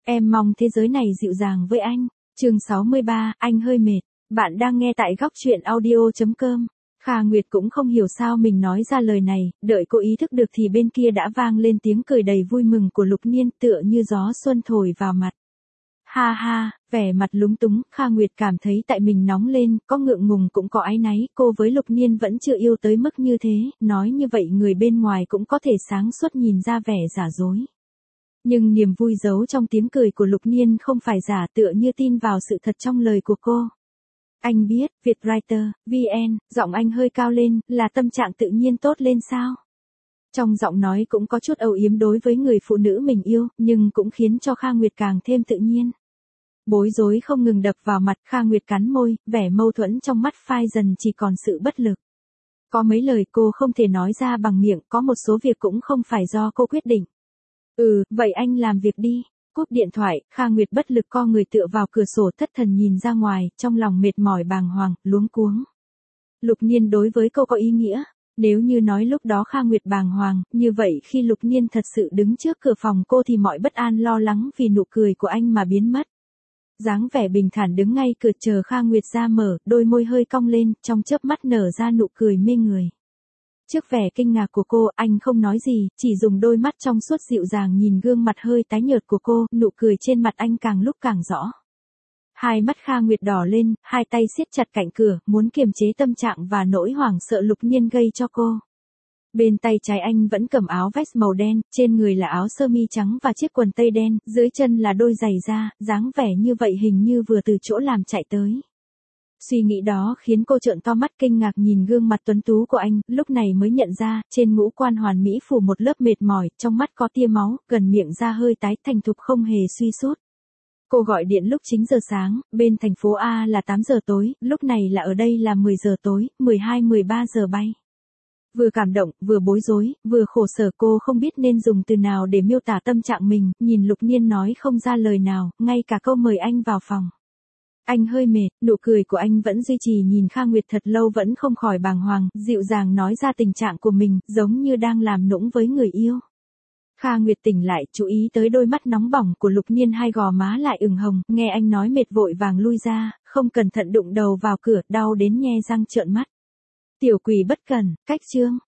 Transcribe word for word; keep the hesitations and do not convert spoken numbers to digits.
Em mong thế giới này dịu dàng với anh. Chương sáu mươi ba, anh hơi mệt. Bạn đang nghe tại góc truyện audio chấm com. Kha Nguyệt cũng không hiểu sao mình nói ra lời này, đợi cô ý thức được thì bên kia đã vang lên tiếng cười đầy vui mừng của Lục Niên tựa như gió xuân thổi vào mặt. Ha ha, vẻ mặt lúng túng, Kha Nguyệt cảm thấy tại mình nóng lên, có ngượng ngùng cũng có áy náy, cô với Lục Niên vẫn chưa yêu tới mức như thế, nói như vậy người bên ngoài cũng có thể sáng suốt nhìn ra vẻ giả dối. Nhưng niềm vui giấu trong tiếng cười của Lục Niên không phải giả, tựa như tin vào sự thật trong lời của cô. Anh biết, Vietwriter, vê en, giọng anh hơi cao lên, là tâm trạng tự nhiên tốt lên sao? Trong giọng nói cũng có chút âu yếm đối với người phụ nữ mình yêu, nhưng cũng khiến cho Kha Nguyệt càng thêm tự nhiên. Bối rối không ngừng đập vào mặt, Kha Nguyệt cắn môi, vẻ mâu thuẫn trong mắt phai dần chỉ còn sự bất lực. Có mấy lời cô không thể nói ra bằng miệng, có một số việc cũng không phải do cô quyết định. Ừ, vậy anh làm việc đi. Cúp điện thoại, Kha Nguyệt bất lực co người tựa vào cửa sổ thất thần nhìn ra ngoài, trong lòng mệt mỏi bàng hoàng, luống cuống. Lục Niên đối với cô có ý nghĩa. Nếu như nói lúc đó Kha Nguyệt bàng hoàng, như vậy khi Lục Niên thật sự đứng trước cửa phòng cô thì mọi bất an lo lắng vì nụ cười của anh mà biến mất. Dáng vẻ bình thản đứng ngay cửa chờ Kha Nguyệt ra mở, đôi môi hơi cong lên, trong chớp mắt nở ra nụ cười mê người. Trước vẻ kinh ngạc của cô, anh không nói gì, chỉ dùng đôi mắt trong suốt dịu dàng nhìn gương mặt hơi tái nhợt của cô, nụ cười trên mặt anh càng lúc càng rõ. Hai mắt Kha Nguyệt đỏ lên, hai tay siết chặt cạnh cửa, muốn kiềm chế tâm trạng và nỗi hoảng sợ Lục Niên gây cho cô. Bên tay trái anh vẫn cầm áo vest màu đen, trên người là áo sơ mi trắng và chiếc quần tây đen, dưới chân là đôi giày da, dáng vẻ như vậy hình như vừa từ chỗ làm chạy tới. Suy nghĩ đó khiến cô trợn to mắt kinh ngạc nhìn gương mặt tuấn tú của anh, lúc này mới nhận ra, trên ngũ quan hoàn mỹ phủ một lớp mệt mỏi, trong mắt có tia máu, gần miệng da hơi tái, thành thục không hề suy sút. Cô gọi điện lúc chín giờ sáng, bên thành phố A là tám giờ tối, lúc này là ở đây là mười giờ tối, mười hai mười ba giờ bay. Vừa cảm động, vừa bối rối, vừa khổ sở, cô không biết nên dùng từ nào để miêu tả tâm trạng mình, nhìn Lục Niên nói không ra lời nào, ngay cả câu mời anh vào phòng. Anh hơi mệt, nụ cười của anh vẫn duy trì nhìn Kha Nguyệt thật lâu vẫn không khỏi bàng hoàng, dịu dàng nói ra tình trạng của mình, giống như đang làm nũng với người yêu. Kha Nguyệt tỉnh lại, chú ý tới đôi mắt nóng bỏng của Lục Niên, hai gò má lại ửng hồng, nghe anh nói mệt vội vàng lui ra, không cẩn thận đụng đầu vào cửa, đau đến nhe răng trợn mắt. Tiểu quỷ bất cẩn, cách chương.